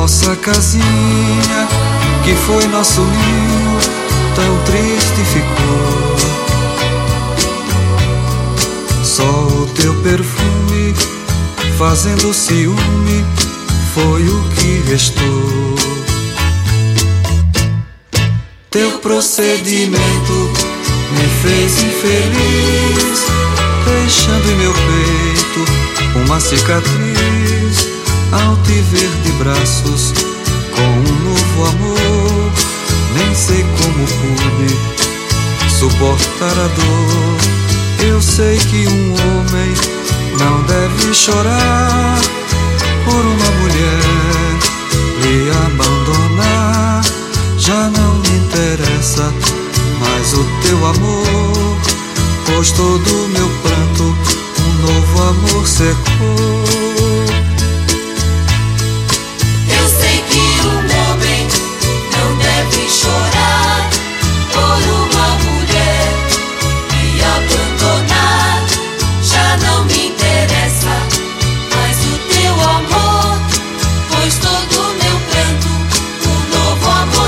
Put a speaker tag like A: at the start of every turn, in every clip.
A: Nossa casinha, que foi nosso ninho, tão triste ficou. Só o teu perfume, fazendo ciúme, foi o que restou. Teu procedimento me fez infeliz, deixando em meu peito uma cicatriz. Ao te ver de braços com um novo amor, nem sei como pude suportar a dor. Eu sei que um homem não deve chorar por uma mulher lhe abandonar. Já não me interessa mais o teu amor, pois todo meu pranto um novo amor secou.
B: Chorar por uma mulher e abandonar. Já não me interessa mais o teu amor, pois todo meu pranto um novo amor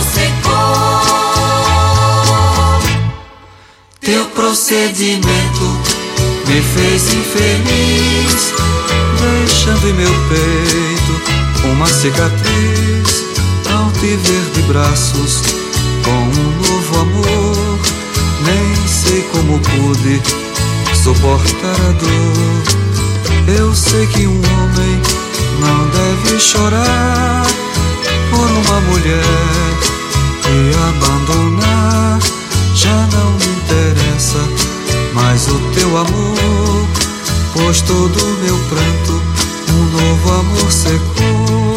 B: secou.
A: Teu procedimento me fez infeliz, deixando em meu peito uma cicatriz. Ao te ver de braços com um novo amor, nem sei como pude suportar a dor. Eu sei que um homem não deve chorar por uma mulher e abandonar. Já não me interessa mais o teu amor, pois todo meu pranto um novo amor secou.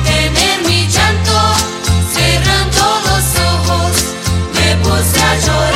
B: Llorar.